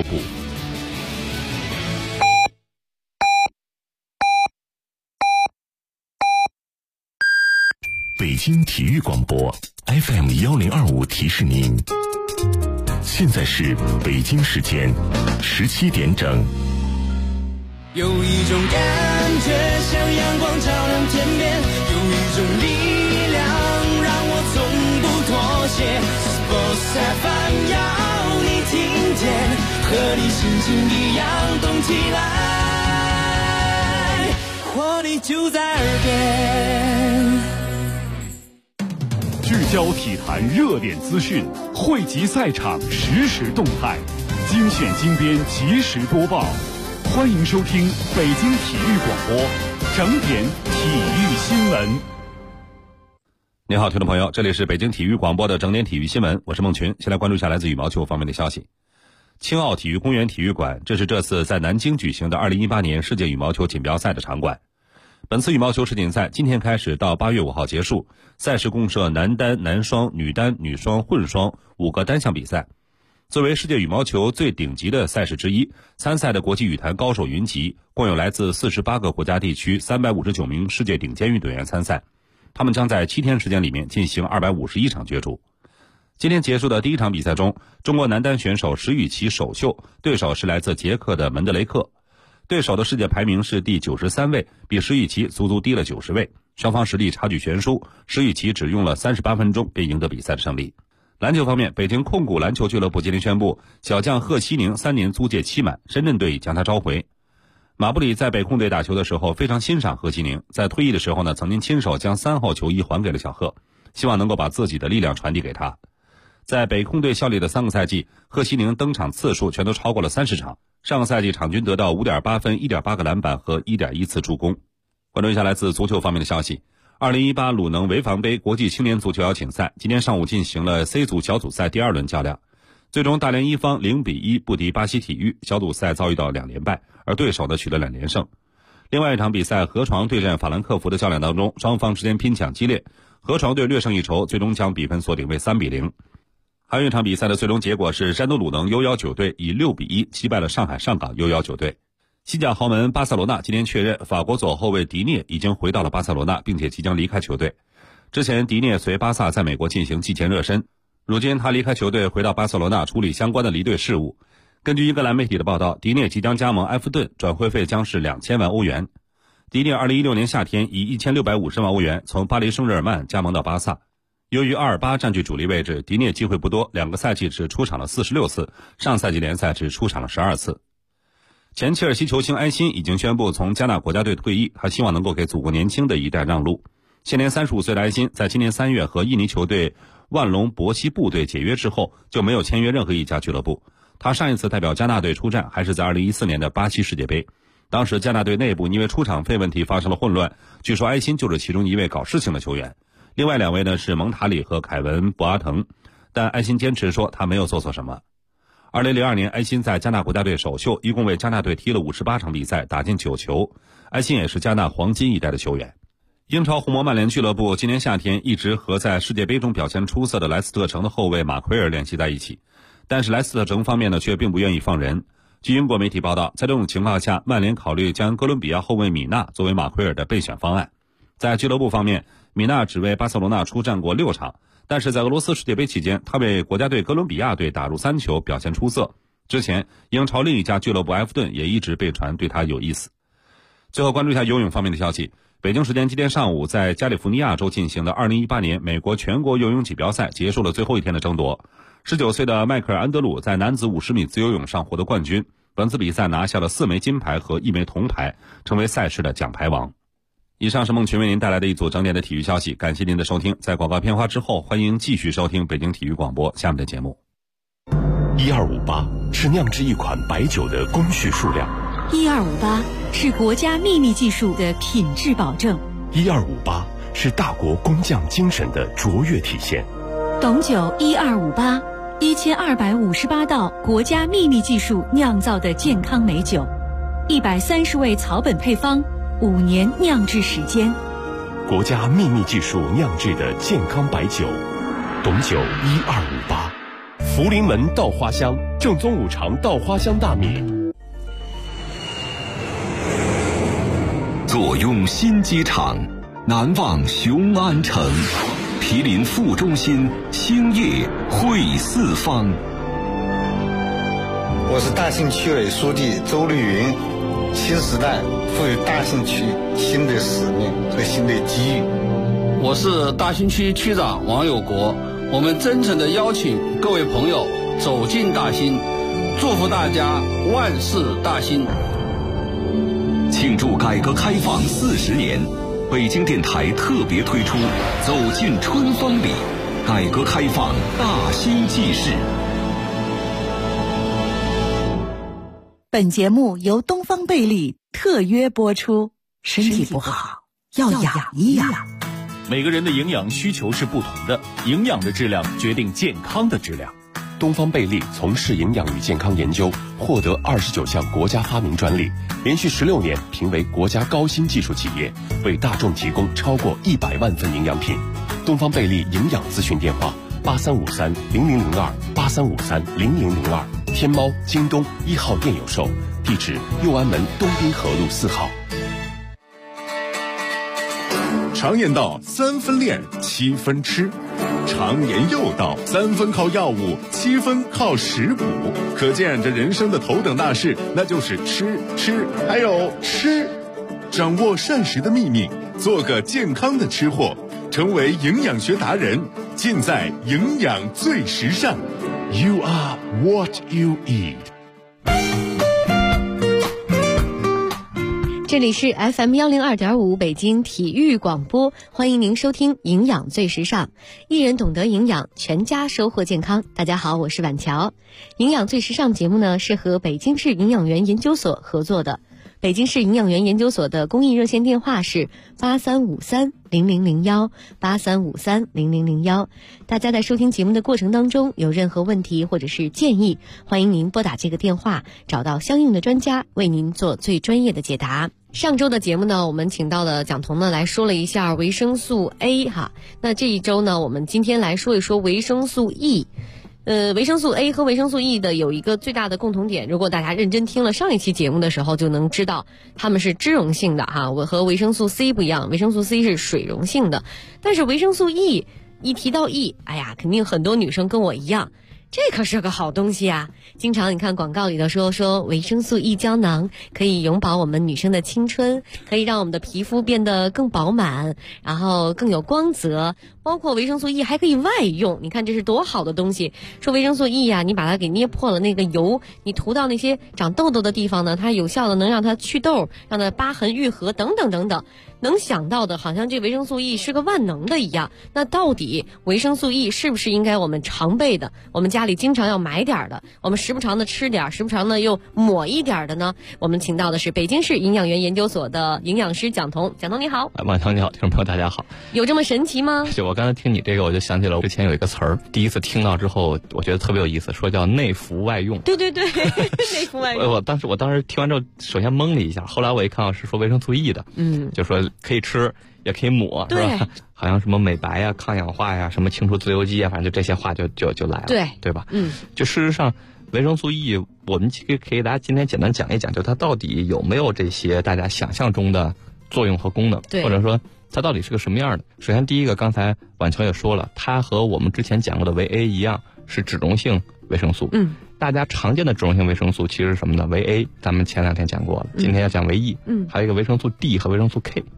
布。北京体育广播 FM1025提示您，现在是北京时间17点整。 有一种感觉像阳光照亮天边，有一种力量让我从不妥协。Sports FM 要你听见，和你心情一样动起来，活力就在耳边。 聚焦体坛热点资讯，汇集赛场实时动态，精选精编及时播报。欢迎收听北京体育广播整点体育新闻。 你好，听众朋友，这里是北京体育广播的整点体育新闻，我是孟群。先来关注一下来自羽毛球方面的消息。青奥体育公园体育馆，这是这次在南京举行的2018年世界羽毛球锦标赛的场馆。本次羽毛球世锦赛今天开始到8月5号结束，赛事共设男单、男双、女单、女双、混双5个单项比赛。作为世界羽毛球最顶级的赛事之一，参赛的国际羽坛高手云集，共有来自48个国家地区359名世界顶尖运动员参赛。他们将在7天时间里面进行251场角逐。今天结束的第一场比赛中，中国男单选手石宇奇首秀，对手是来自捷克的门德雷克。对手的世界排名是第93位，比石宇奇足足低了90位，双方实力差距悬殊，石宇奇只用了38分钟便赢得比赛的胜利。篮球方面，北京控股篮球俱乐部今天宣布，小将贺西宁3年租借期满，深圳队将他召回。马布里在北控队打球的时候非常欣赏贺西宁，在退役的时候呢，曾经亲手将3号球衣还给了小贺，希望能够把自己的力量传递给他。在北控队效力的3个赛季，贺西宁登场次数全都超过了30场，上个赛季场均得到 5.8 分、1.8 个篮板和 1.1 次助攻。关注一下来自足球方面的消息。2018鲁能潍坊杯国际青年足球邀请赛今天上午进行了 C 组小组赛第2轮较量，最终大连一方0-1不敌巴西体育，小组赛遭遇到2连败，而对手呢取得2连胜。另外一场比赛河床对阵法兰克福的较量当中，双方之间拼抢激烈，河床队略胜一筹，最终将比分锁定为3-0。还有一场比赛的最终结果是山东鲁能 U19 队以6-1击败了上海上港 U19 队。西甲豪门巴塞罗那今天确认，法国左后卫迪涅已经回到了巴塞罗那，并且即将离开球队。之前迪涅随巴萨在美国进行季前热身，如今他离开球队回到巴塞罗那处理相关的离队事务。根据英格兰媒体的报道，迪涅即将加盟埃弗顿，转会费将是2000万欧元。迪涅2016年夏天以1650万欧元从巴黎圣日耳曼加盟到巴萨。由于阿尔巴占据主力位置，迪涅机会不多，2个赛季只出场了46次，上赛季联赛只出场了12次。前切尔西球星埃辛已经宣布从加纳国家队退役，他希望能够给祖国年轻的一代让路。现年35岁的埃辛在今年3月和印尼球队万隆博西部队解约之后，就没有签约任何一家俱乐部。他上一次代表加纳队出战还是在2014年的巴西世界杯，当时加纳队内部因为出场费问题发生了混乱，据说埃辛就是其中一位搞事情的球员。另外2位呢是蒙塔里和凯文·博阿滕，但埃辛坚持说他没有做错什么。2002年，埃辛在加纳国家队首秀，一共为加纳队踢了58场比赛，打进9球。埃辛也是加纳黄金一代的球员。英超红魔曼联俱乐部今年夏天一直和在世界杯中表现出色的莱斯特城的后卫马奎尔联系在一起，但是莱斯特城方面呢却并不愿意放人。据英国媒体报道，在这种情况下，曼联考虑将哥伦比亚后卫米纳作为马奎尔的备选方案。在俱乐部方面，米纳只为巴塞罗那出战过6场，但是在俄罗斯世界杯期间，他为国家队哥伦比亚队打入3球，表现出色。之前英超另一家俱乐部埃弗顿也一直被传对他有意思。最后关注一下游泳方面的消息。北京时间今天上午，在加利福尼亚州进行的2018年美国全国游泳锦标赛结束了最后一天的争夺。19岁的迈克尔·安德鲁在男子50米自由泳上获得冠军，本次比赛拿下了4枚金牌和1枚铜牌，成为赛事的奖牌王。以上是孟群为您带来的一组整点的体育消息，感谢您的收听。在广告片花之后，欢迎继续收听北京体育广播下面的节目。 1258是酿制一款白酒的工序数量 ，1258是国家秘密技术的品质保证 ，1258是大国工匠精神的卓越体现。 董酒1258，1258道国家秘密技术酿造的健康美酒，130味草本配方，5年酿制时间， 国家秘密技术酿制的健康白酒，董酒1258。 福临门稻花香，正宗五常稻花香大米。 坐拥新机场，难忘雄安城。毗邻副中心，兴业汇四方。 我是大兴区委书记周绿云。新时代赋予大兴区新的使命和新的机遇。 我是大兴区区长王有国。我们真诚地邀请各位朋友走进大兴，祝福大家万事大兴。 庆祝改革开放40年，北京电台特别推出《走进春风里》，改革开放大兴纪事。 本节目由东方贝利特约播出。身体不好要养一养。 每个人的营养需求是不同的，营养的质量决定健康的质量。 东方贝利从事营养与健康研究，获得29项国家发明专利，连续16年评为国家高新技术企业，为大众提供超过100万份营养品。东方贝利营养咨询电话83530002，83530002，天猫、京东1号店有售，地址右安门东滨河路4号。 常言道3分练7分吃，常言又道3分靠药物7分靠食补，可见这人生的头等大事那就是吃还有吃。掌握膳食的秘密，做个健康的吃货，成为营养学达人，尽在营养最时尚。 You are what you eat。 这里是 FM102.5 北京体育广播，欢迎您收听营养最时尚，一人懂得营养，全家收获健康。大家好，我是婉乔。营养最时尚节目呢是和北京市营养员研究所合作的。北京市营养员研究所的公益热线电话是83530001 83530001。大家在收听节目的过程当中有任何问题或者是建议，欢迎您拨打这个电话，找到相应的专家为您做最专业的解答。上周的节目呢，我们请到了蒋彤呢来说了一下维生素 A 哈。那这一周呢，我们今天来说一说维生素 E。维生素 A 和维生素 E 的有一个最大的共同点，如果大家认真听了上一期节目的时候，就能知道它们是脂溶性的哈。我和维生素 C 不一样，维生素 C 是水溶性的，但是维生素 E 一提到 E， 哎呀，肯定很多女生跟我一样。这可是个好东西啊！经常你看广告里头说维生素 E 胶囊可以永葆我们女生的青春，可以让我们的皮肤变得更饱满，然后更有光泽。包括维生素 E 还可以外用，你看这是多好的东西。说维生素 E 呀，你把它给捏破了，那个油你涂到那些长痘痘的地方呢，它有效的能让它祛痘，让它疤痕愈合等等等等。能想到的好像这维生素 E 是个万能的一样。那到底维生素 E 是不是应该我们常备的，我们家里经常要买点的，我们时不常的吃点，时不常的又抹一点的呢？我们请到的是北京市营养员研究所的营养师蒋彤。蒋彤你好。 晚上你好，听众朋友大家好。 有这么神奇吗？ 就我刚才听你这个，我就想起了之前有一个词儿，第一次听到之后我觉得特别有意思，说叫内服外用。 对内服外用。 我当时听完之后首先懵了一下，后来我一看是说维生素 E 的，就说可以吃也可以抹，是吧？好像什么美白呀、抗氧化呀、什么清除自由基啊，反正就这些话就来了，对吧？就事实上维生素 E 我们可以给大家今天简单讲一讲，就它到底有没有这些大家想象中的作用和功能，或者说它到底是个什么样的。首先第一个，刚才婉乔也说了，它和我们之前讲过的维 A 一样，是脂溶性维生素。大家常见的脂溶性维生素其实是什么呢？维 A 咱们前2天讲过了，今天要讲维 E。还有一个维生素 D 和维生素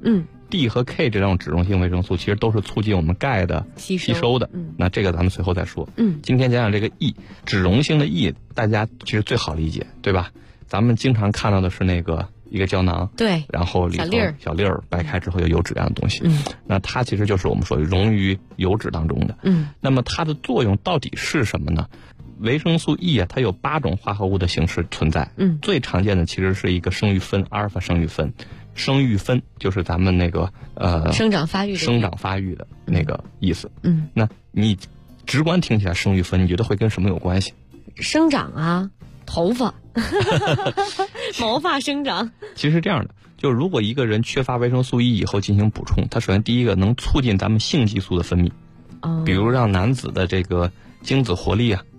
K。D 和 K 这种脂溶性维生素其实都是促进我们钙的吸收的。那这个咱们随后再说。今天讲讲这个 E， 脂溶性的 E， 大家其实最好理解，对吧？咱们经常看到的是那个一个胶囊， 对， 然后里头小粒儿掰开之后有油脂一样的东西。那它其实就是我们说溶于油脂当中的。那么它的作用到底是什么呢？维生素 E 啊，它有8种化合物的形式存在。最常见的其实是一个生育酚，阿尔法生育酚。生育酚就是咱们那个生长发育的那个意思。那你直观听起来生育酚，你觉得会跟什么有关系？ 生长啊，头发毛发生长。 其实是这样的，就如果一个人缺乏维生素 E 以后进行补充，它首先第一个能促进咱们性激素的分泌，比如让男子的这个精子活力啊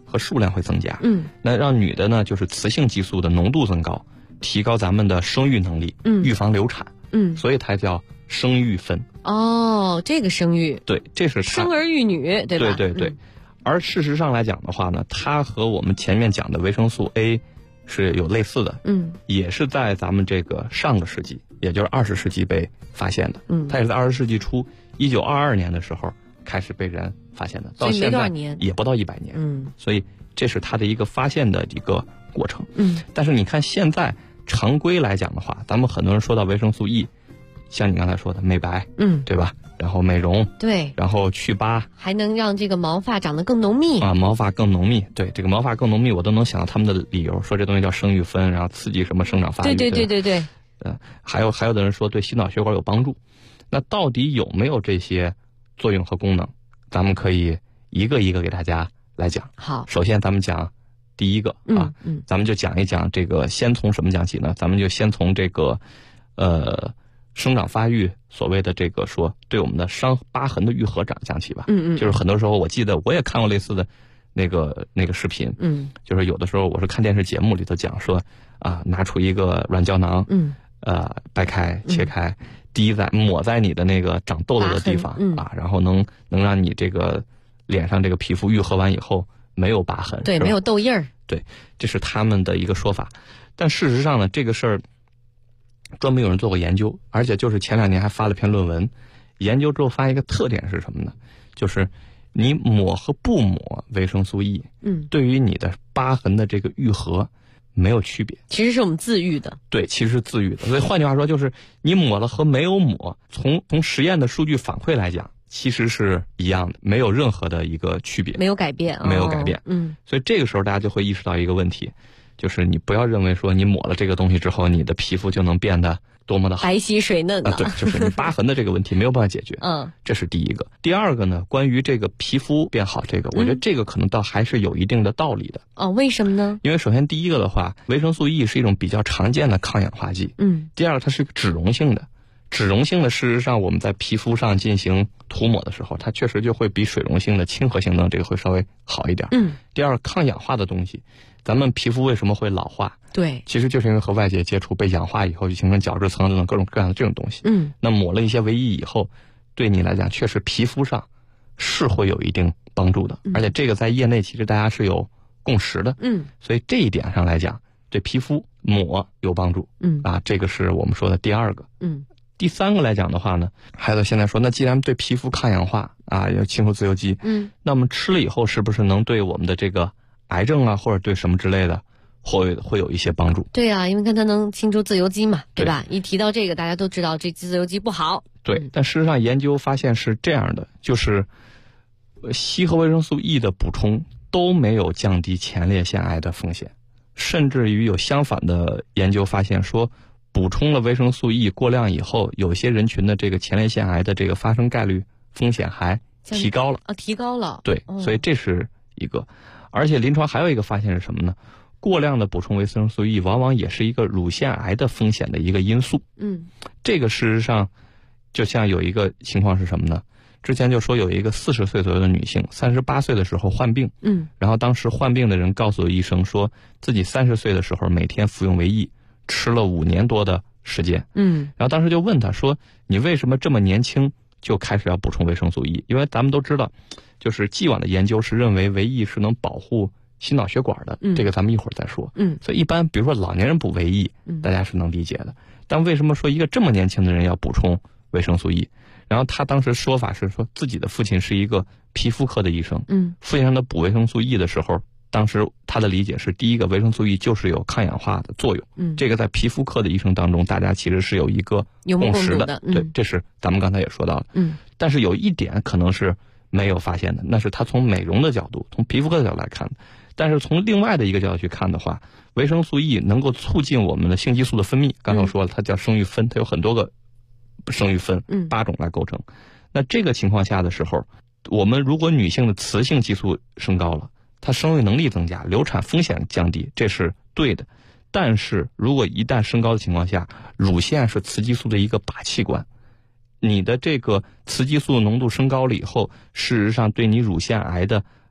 和数量会增加。那让女的呢，就是雌性激素的浓度增高，提高咱们的生育能力，预防流产。所以它叫生育酚。 哦，这个生育， 对，这是生儿育女，对吧？ 对。而事实上来讲的话呢，它和我们前面讲的维生素 A 是有类似的，也是在咱们这个上个世纪，也就是20世纪被发现的。它也是在20世纪初，1922年的时候开始被人发现的，到现在也不到100年。所以这是它的一个发现的一个过程。但是你看现在常规来讲的话，咱们很多人说到维生素 E， 像你刚才说的美白，对吧？然后美容， 对， 然后祛疤， 还能让这个毛发长得更浓密啊，毛发更浓密。对，这个毛发更浓密，我都能想到他们的理由，说这东西叫生育酚，然后刺激什么生长发育。 对。 还有的人说对心脑血管有帮助。那到底有没有这些作用和功能？咱们可以一个一个给大家来讲。 好， 首先咱们讲第一个啊，咱们就讲一讲这个，先从什么讲起呢？咱们就先从这个生长发育，所谓的这个说对我们的疤痕的愈合讲起吧。就是很多时候我记得我也看过类似的那个视频。就是有的时候我是看电视节目里头讲说啊，拿出一个软胶囊，掰开切开，抹在你的那个长痘痘的地方啊，然后能让你这个脸上这个皮肤愈合完以后没有疤痕， 对，没有痘印儿。 对，这是他们的一个说法。但事实上呢，这个事儿专门有人做过研究，而且就是前2年还发了篇论文，研究之后发现一个特点是什么呢？就是你抹和不抹维生素 E，对于你的疤痕的这个愈合没有区别。 其实是我们自愈的。 对，其实是自愈的。所以换句话说，就是你抹了和没有抹，从实验的数据反馈来讲，其实是一样的，没有任何的一个区别， 没有改变， 没有改变。所以这个时候大家就会意识到一个问题，就是你不要认为说你抹了这个东西之后，你的皮肤就能变得多么的好， 白皙水嫩啊。对，就是你疤痕的这个问题没有办法解决。这是第一个。第二个呢，关于这个皮肤变好，这个我觉得这个可能倒还是有一定的道理的。 为什么呢？ 因为首先第一个的话，维生素 E 是一种比较常见的抗氧化剂。第二个，它是脂溶性的。脂溶性的，事实上我们在皮肤上进行涂抹的时候，它确实就会比水溶性的亲和性的这个会稍微好一点。第二，抗氧化的东西，咱们皮肤为什么会老化？ 对， 其实就是因为和外界接触被氧化以后，就形成角质层等等各种各样的这种东西。那抹了一些维 E 以后，对你来讲确实皮肤上是会有一定帮助的，而且这个在业内其实大家是有共识的。所以这一点上来讲，对皮肤抹有帮助。这个是我们说的第二个。第三个来讲的话呢，孩子现在说，那既然对皮肤抗氧化啊，要清除自由基，那么吃了以后是不是能对我们的这个癌症啊，或者对什么之类的，会有一些帮助？ 对啊，因为看它能清除自由基嘛，对吧？一提到这个，大家都知道这自由基不好。 对，但事实上研究发现是这样的，就是硒和维生素 E 的补充都没有降低前列腺癌的风险，甚至于有相反的研究发现说，补充了维生素 E 过量以后，有些人群的这个前列腺癌的这个发生概率风险还提高了。 提高了。 对，所以这是一个。而且临床还有一个发现是什么呢？过量的补充维生素 E 往往也是一个乳腺癌的风险的一个因素。这个事实上就像有一个情况是什么呢？之前就说有一个40岁左右的女性，38岁的时候患病，然后当时患病的人告诉医生说自己30岁的时候每天服用维 E，吃了5年多的时间。然后当时就问他说，你为什么这么年轻就开始要补充维生素 E？ 因为咱们都知道，就是既往的研究是认为维 E 是能保护心脑血管的，这个咱们一会儿再说。所以一般比如说老年人补维 E，大家是能理解的。但为什么说一个这么年轻的人要补充维生素 E？ 然后他当时说法是说自己的父亲是一个皮肤科的医生，父亲让他补维生素 E 的时候，当时他的理解是，第一个维生素 E 就是有抗氧化的作用，这个在皮肤科的医生当中，大家其实是有一个共识的。对，这是咱们刚才也说到了。但是有一点可能是没有发现的，那是他从美容的角度，从皮肤科的角度来看的。但是从另外的一个角度去看的话，维生素 E 能够促进我们的性激素的分泌。刚才我说了，它叫生育酚，它有很多个生育酚，8种来构成。那这个情况下的时候，我们如果女性的雌性激素升高了，它生育能力增加，流产风险降低，这是对的。但是如果一旦升高的情况下，乳腺是雌激素的一个靶器官，你的这个雌激素浓度升高了以后，事实上对你乳腺癌的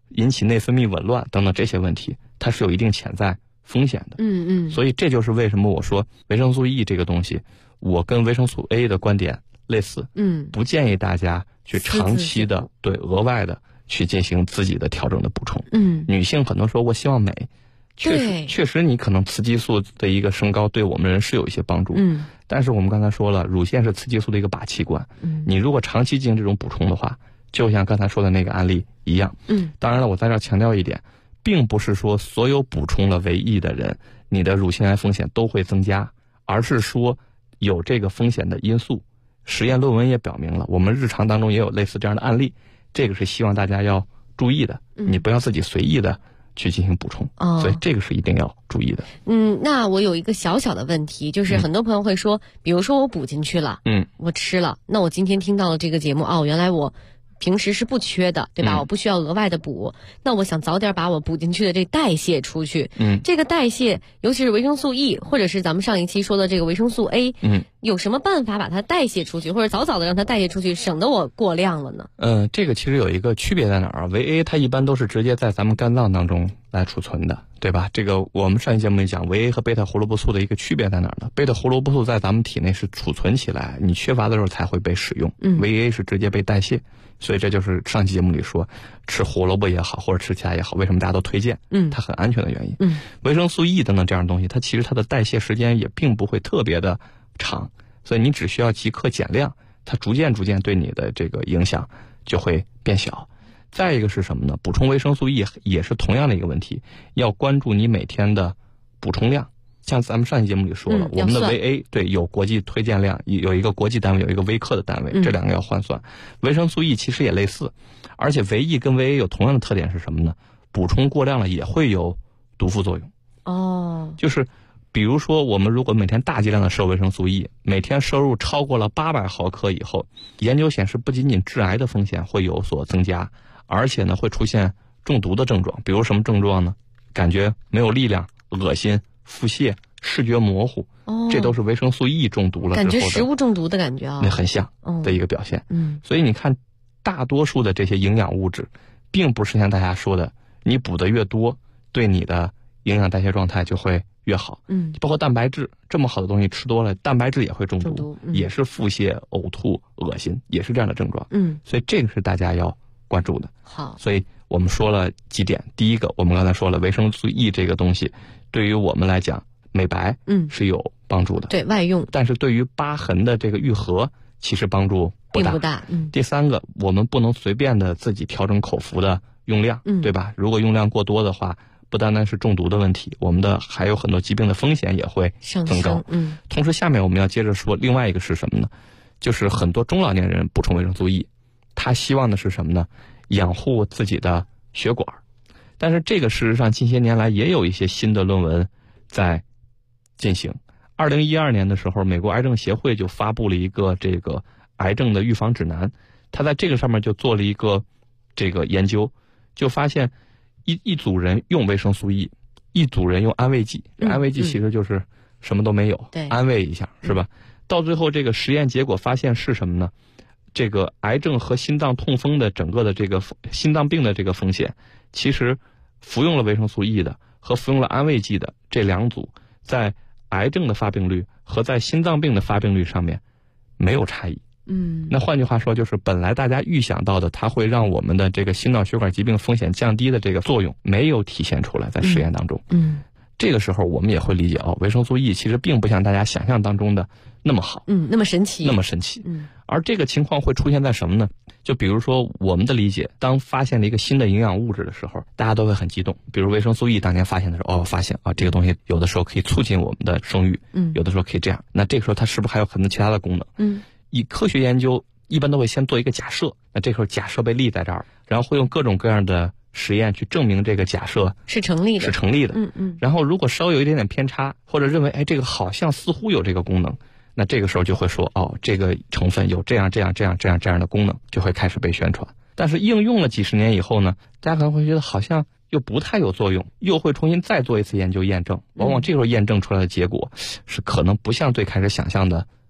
引起内分泌紊乱等等这些问题，它是有一定潜在风险的。所以这就是为什么我说维生素 E 这个东西，我跟维生素 A 的观点类似。不建议大家去长期的对额外的去进行自己的调整的补充。女性很多说我希望美，确实你可能雌激素的一个升高对我们人是有一些帮助。但是我们刚才说了，乳腺是雌激素的一个靶器官。你如果长期进行这种补充的话，就像刚才说的那个案例一样。当然了，我在这儿强调一点，并不是说所有补充了维 E 的人，你的乳腺癌风险都会增加，而是说有这个风险的因素。实验论文也表明了，我们日常当中也有类似这样的案例，这个是希望大家要注意的。你不要自己随意的去进行补充。所以这个是一定要注意的。 那我有一个小小的问题，就是很多朋友会说，比如说我补进去了，我吃了，那我今天听到了这个节目，原来我平时是不缺的，对吧？我不需要额外的补，那我想早点把我补进去的这代谢出去。这个代谢，尤其是维生素 E， 或者是咱们上一期说的这个维生素 A，有什么办法把它代谢出去，或者早早的让它代谢出去，省得我过量了呢？ 这个其实有一个区别在哪儿啊？维 A 它一般都是直接在咱们肝脏当中来储存的，对吧？这个我们上一节目里讲，维 A 和贝塔胡萝卜素的一个区别在哪儿呢？贝塔胡萝卜素在咱们体内是储存起来，你缺乏的时候才会被使用。维 A 是直接被代谢。所以这就是上期节目里说吃胡萝卜也好，或者吃其他也好，为什么大家都推荐它很安全的原因。维生素 E 等等这样的东西，它其实它的代谢时间也并不会特别的长，所以你只需要即刻减量，它逐渐对你的这个影响就会变小。再一个是什么呢？补充维生素 E 也是同样的一个问题，要关注你每天的补充量。像咱们上期节目里说了，我们的维 A 有国际推荐量，有一个国际单位，有一个微克的单位，这两个要换算。维生素 E 其实也类似，而且维 E 跟维 A 有同样的特点是什么呢？补充过量了也会有毒副作用。就是比如说我们如果每天大剂量的摄入维生素 E， 每天摄入超过了800毫克以后，研究显示不仅仅致癌的风险会有所增加，而且呢会出现中毒的症状。比如什么症状呢？感觉没有力量、恶心、腹泻、视觉模糊，这都是维生素 E 中毒了之后的感觉食物中毒的感觉啊， 那很像的一个表现。所以你看，大多数的这些营养物质，并不是像大家说的，你补的越多，对你的营养代谢状态就会越好。包括蛋白质，这么好的东西吃多了，蛋白质也会中毒，也是腹泻、呕吐、恶心，也是这样的症状。所以这个是大家要关注的。 好， 所以我们说了几点。第一个，我们刚才说了维生素 E 这个东西，对于我们来讲，美白是有帮助的， 对外用， 但是对于疤痕的这个愈合，其实帮助不大。 并不大。 第三个，我们不能随便的自己调整口服的用量，对吧？如果用量过多的话，不单单是中毒的问题，我们的还有很多疾病的风险也会增高。同时下面我们要接着说另外一个是什么呢？就是很多中老年人补充维生素 E， 他希望的是什么呢？养护自己的血管。但是这个事实上近些年来也有一些新的论文在进行。2012年的时候，美国癌症协会就发布了一个这个癌症的预防指南，他在这个上面就做了一个这个研究，就发现一组人用维生素 E， 一组人用安慰剂。安慰剂其实就是什么都没有，安慰一下，是吧？到最后这个实验结果发现是什么呢？这个癌症和心脏痛风的整个的这个心脏病的这个风险，其实服用了维生素 E 的和服用了安慰剂的这两组，在癌症的发病率和在心脏病的发病率上面没有差异。那换句话说，就是本来大家预想到的它会让我们的这个心脑血管疾病风险降低的这个作用没有体现出来在实验当中。这个时候我们也会理解维生素 E 其实并不像大家想象当中的那么好， 那么神奇。 而这个情况会出现在什么呢？就比如说我们的理解，当发现了一个新的营养物质的时候，大家都会很激动。比如维生素 E 当年发现的时候，发现这个东西有的时候可以促进我们的生育，有的时候可以这样。那这个时候它是不是还有很多其他的功能？以科学研究一般都会先做一个假设，那这时候假设被立在这儿，然后会用各种各样的实验去证明这个假设是成立的。 然后如果稍微有一点点偏差，或者认为这个好像似乎有这个功能，那这个时候就会说这个成分有这样的功能，就会开始被宣传。但是应用了几十年以后呢，大家可能会觉得好像又不太有作用，又会重新再做一次研究验证。往往这时候验证出来的结果是可能不像最开始想象的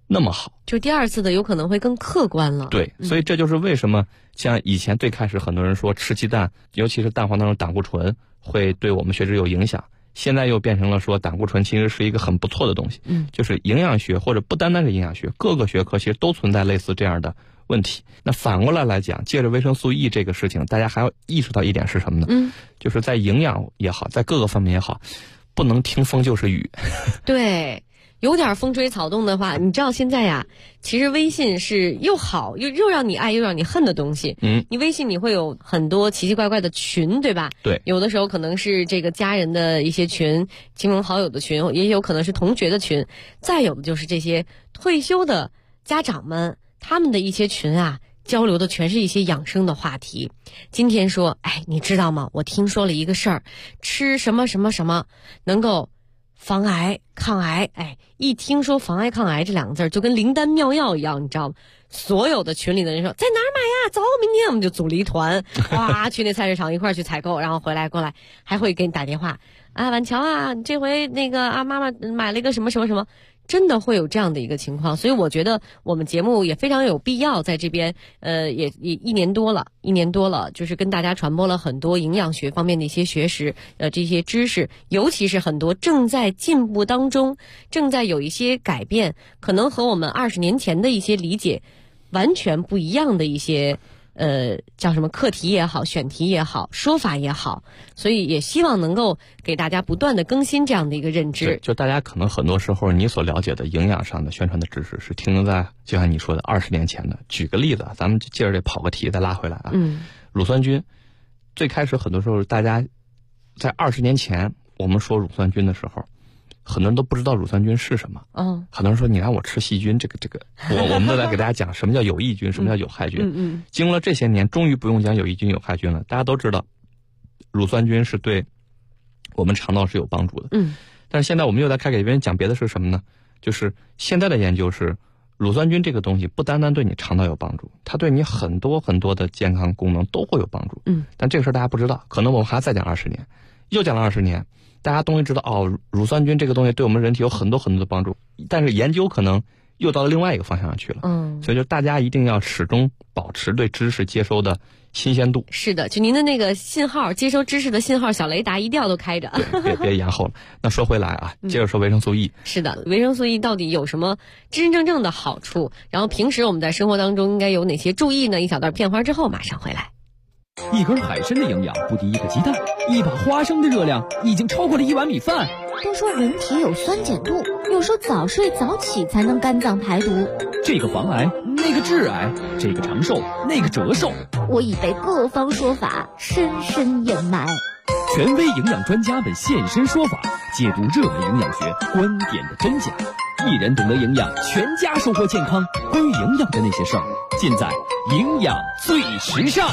那么好。 就第二次的有可能会更客观了。 对，所以这就是为什么像以前最开始很多人说吃鸡蛋，尤其是蛋黄当中胆固醇会对我们血脂有影响，现在又变成了说胆固醇其实是一个很不错的东西。就是营养学或者不单单是营养学，各个学科其实都存在类似这样的问题。那反过来讲，借着维生素 E 这个事情，大家还要意识到一点是什么呢？就是在营养也好，在各个方面也好，不能听风就是雨。 对，有点风吹草动的话，你知道现在呀，其实微信是又好又让你爱又让你恨的东西。你微信你会有很多奇奇怪怪的群，对吧？ 对， 有的时候可能是这个家人的一些群，亲朋好友的群，也有可能是同学的群，再有的就是这些退休的家长们，他们的一些群啊，交流的全是一些养生的话题。今天说，你知道吗？我听说了一个事儿，吃什么什么什么能够防癌抗癌。一听说防癌抗癌这两个字就跟灵丹妙药一样，你知道吗？所有的群里的人说在哪儿买呀？走，明天我们就组了一团，哇，去那菜市场一块儿去采购，然后回来过来还会给你打电话啊，婉乔啊，这回那个啊妈妈买了一个什么什么什么。真的会有这样的一个情况，所以我觉得我们节目也非常有必要在这边，也1年多了，就是跟大家传播了很多营养学方面的一些学识，这些知识，尤其是很多正在进步当中，正在有一些改变，可能和我们20年前的一些理解完全不一样的一些。叫什么课题也好，选题也好，说法也好，所以也希望能够给大家不断的更新这样的一个认知。 就大家可能很多时候你所了解的营养上的宣传的知识是停留在就像你说的20年前的。举个例子，咱们就接着这跑个题再拉回来啊。乳酸菌，最开始很多时候大家在20年前我们说乳酸菌的时候，很多人都不知道乳酸菌是什么。很多人说你让我吃细菌，这个我们都来给大家讲什么叫有益菌，什么叫有害菌。经过了这些年，终于不用讲有益菌有害菌了，大家都知道乳酸菌是对我们肠道是有帮助的。但是现在我们又在开给别人讲别的是什么呢？就是现在的研究是乳酸菌这个东西不单单对你肠道有帮助，它对你很多很多的健康功能都会有帮助。但这个事大家不知道，可能我们还再讲20年，又讲了20年。大家终于知道乳酸菌这个东西对我们人体有很多很多的帮助，但是研究可能又到了另外一个方向上去了。所以就大家一定要始终保持对知识接收的新鲜度。 是的，就您的那个信号，接收知识的信号小雷达一定要都开着。 别延后了。那说回来啊，接着说维生素 E。 是的，维生素 E 到底有什么真真正正的好处？然后平时我们在生活当中应该有哪些注意呢？一小段片花之后马上回来。 一根海参的营养不敌一个鸡蛋，一把花生的热量已经超过了1碗米饭。 都说人体有酸碱度，有时候早睡早起才能肝脏排毒。 这个防癌，那个致癌，这个长寿，那个折寿。 我已被各方说法深深掩埋。 权威营养专家们现身说法，解读热门营养学观点的真假。一人懂得营养，全家收获健康。关于营养的那些事儿，尽在营养最时尚。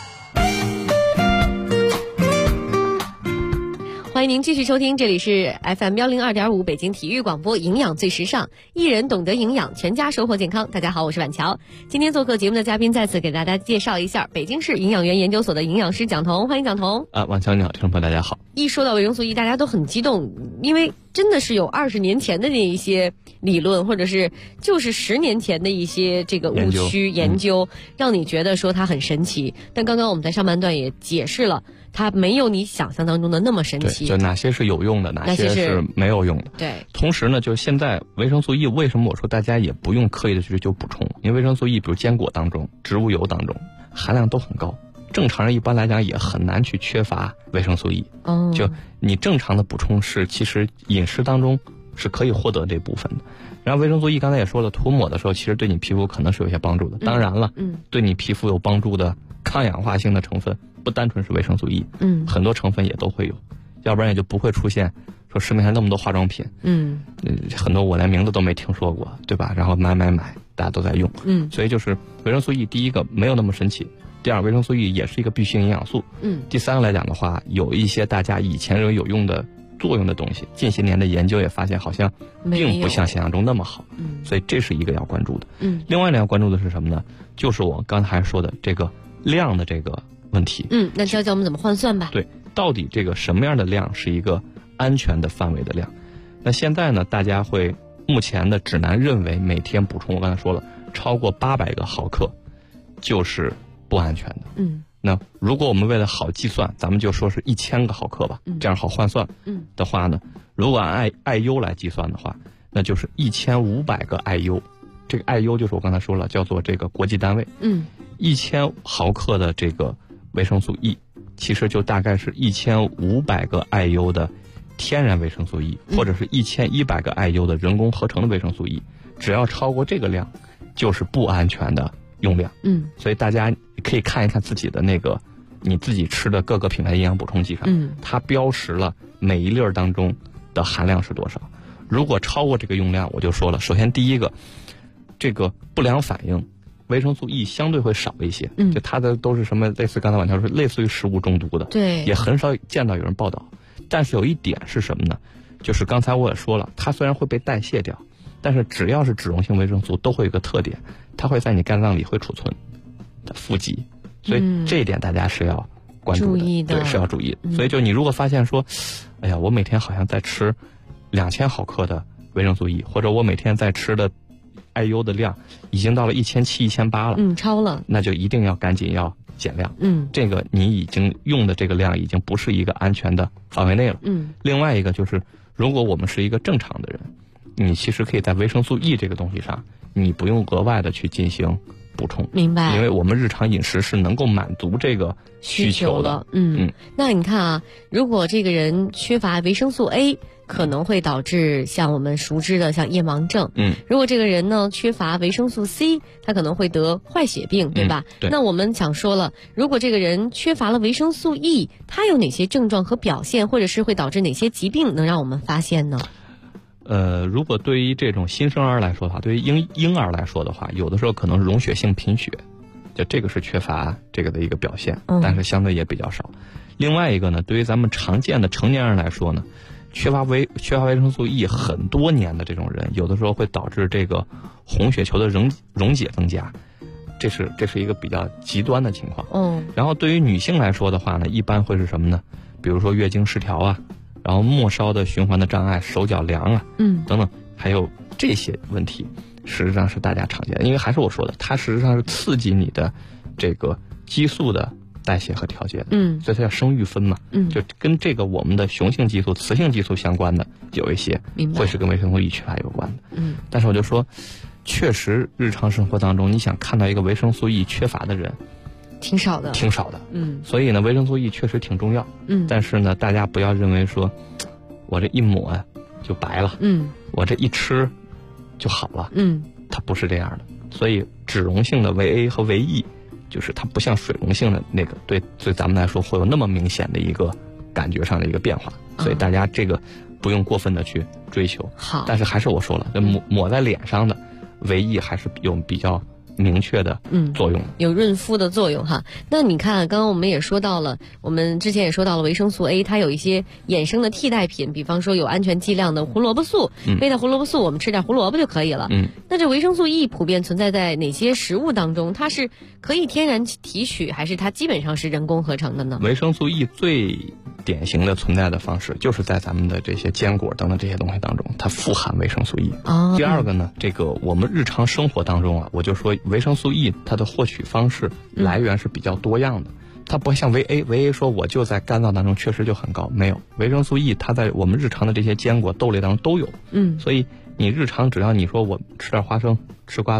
欢迎您继续收听，这里是 FM102.5 北京体育广播，营养最时尚，一人懂得营养，全家收获健康。大家好，我是婉乔。今天做客节目的嘉宾再次给大家介绍一下北京市营养园研究所的营养师蒋彤，欢迎蒋彤。 婉乔你好，听众朋友大家好。 一说到维生素 E， 大家都很激动，因为真的是有20年前的那一些理论，或者是就是10年前的一些这个误区研究，让你觉得说它很神奇。但刚刚我们在上半段也解释了，它没有你想象当中的那么神奇。 就哪些是有用的，哪些是没有用的。 对。 同时呢，就是现在维生素 E 为什么我说大家也不用刻意的去追求补充？因为维生素 E， 比如坚果当中、植物油当中含量都很高，正常人一般来讲也很难去缺乏维生素 E。就你正常的补充是，其实饮食当中是可以获得这部分的。然后维生素 E 刚才也说了，涂抹的时候其实对你皮肤可能是有些帮助的。当然了，对你皮肤有帮助的抗氧化性的成分不单纯是维生素 E， 很多成分也都会有，要不然也就不会出现说市面上那么多化妆品，很多我连名字都没听说过，对吧？然后买，大家都在用，所以就是维生素 E， 第一个没有那么神奇，第二维生素 E 也是一个必需营养素，第三个来讲的话，有一些大家以前认为有用的作用的东西，近些年的研究也发现好像并不像想象中那么好，所以这是一个要关注的。另外呢，要关注的是什么呢？就是我刚才说的这个量的这个问题。 那教我们怎么换算吧。 对，到底这个什么样的量是一个安全的范围的量？那现在呢，大家会目前的指南认为每天补充，我刚才说了，超过800个毫克就是不安全的。那如果我们为了好计算，咱们就说是1000个毫克吧，这样好换算的话呢，如果按 IU 来计算的话，那就是1500个 IU。这个 IU 就是我刚才说了，叫做这个国际单位。1000毫克的这个维生素 E， 其实就大概是1500个 IU 的天然维生素 E， 或者是1100个 IU 的人工合成的维生素 E， 只要超过这个量，就是不安全的用量。所以大家可以看一看自己的那个你自己吃的各个品牌营养补充剂上，它标识了每一粒儿当中的含量是多少。如果超过这个用量，我就说了，首先第一个，这个不良反应，维生素 E 相对会少一些，就它的都是什么类似刚才晚条说类似于食物中毒的， 对， 也很少见到有人报道。但是有一点是什么呢？就是刚才我也说了，它虽然会被代谢掉，但是只要是脂溶性维生素都会有一个特点，它会在你肝脏里会储存富集，所以这一点大家是要关注的，对，是要注意的。所以就你如果发现说，哎呀，我每天好像在吃2000毫克的维生素 E， 或者我每天在吃的 IU 的量已经到了1700、1800了， 超了， 那就一定要赶紧要减量。这个你已经用的这个量已经不是一个安全的范围内了。另外一个就是，如果我们是一个正常的人，你其实可以在维生素 E 这个东西上，你不用额外的去进行补充。 明白。 因为我们日常饮食是能够满足这个需求的。 那你看啊，如果这个人缺乏维生素 A，可能会导致像我们熟知的像夜盲症。如果这个人呢缺乏维生素 C， 他可能会得坏血病，对吧？ 对。 那我们想说了，如果这个人缺乏了维生素 E， 他有哪些症状和表现，或者是会导致哪些疾病能让我们发现呢？ 如果对于这种新生儿来说的话，对于婴儿来说的话，有的时候可能是溶血性贫血，就这个是缺乏这个的一个表现，但是相对也比较少。另外一个呢，对于咱们常见的成年人来说呢，缺乏维生素 E 很多年的这种人，有的时候会导致这个红血球的溶解增加，这是一个比较极端的情况。然后对于女性来说的话呢，一般会是什么呢？比如说月经失调啊，然后末梢的循环的障碍，手脚凉啊，等等，还有这些问题，实际上是大家常见的。因为还是我说的，它实际上是刺激你的这个激素的代谢和调节的，所以它叫生育酚嘛，就跟这个我们的雄性激素、雌性激素相关的有一些会是跟维生素 E 缺乏有关的。但是我就说，确实日常生活当中，你想看到一个维生素 E 缺乏的人， 挺少的。 所以呢，维生素 E 确实挺重要。但是呢，大家不要认为说，我这一抹就白了，我这一吃就好了，它不是这样的。所以脂溶性的维 A 和维 E，就是它不像水溶性的那个，对咱们来说会有那么明显的一个感觉上的一个变化，所以大家这个不用过分的去追求。 好， 但是还是我说了，抹在脸上的维 E 还是有比较明确的作用， 有润肤的作用哈。那你看，刚刚我们也说到了，我们之前也说到了维生素 A， 它有一些衍生的替代品，比方说有安全剂量的胡萝卜素，贝塔胡萝卜素，我们吃点胡萝卜就可以了。那这维生素 E 普遍存在在哪些食物当中？它是可以天然提取，还是它基本上是人工合成的呢？ 维生素 E 最典型的存在的方式，就是在咱们的这些坚果等等这些东西当中，它富含维生素 E。第二个呢，这个我们日常生活当中啊，我就说维生素 E 它的获取方式来源是比较多样的，它不会像维 A 说我就在肝脏当中确实就很高，没有。维生素 E 它在我们日常的这些坚果豆类当中都有，所以你日常只要你说我吃点花生，吃瓜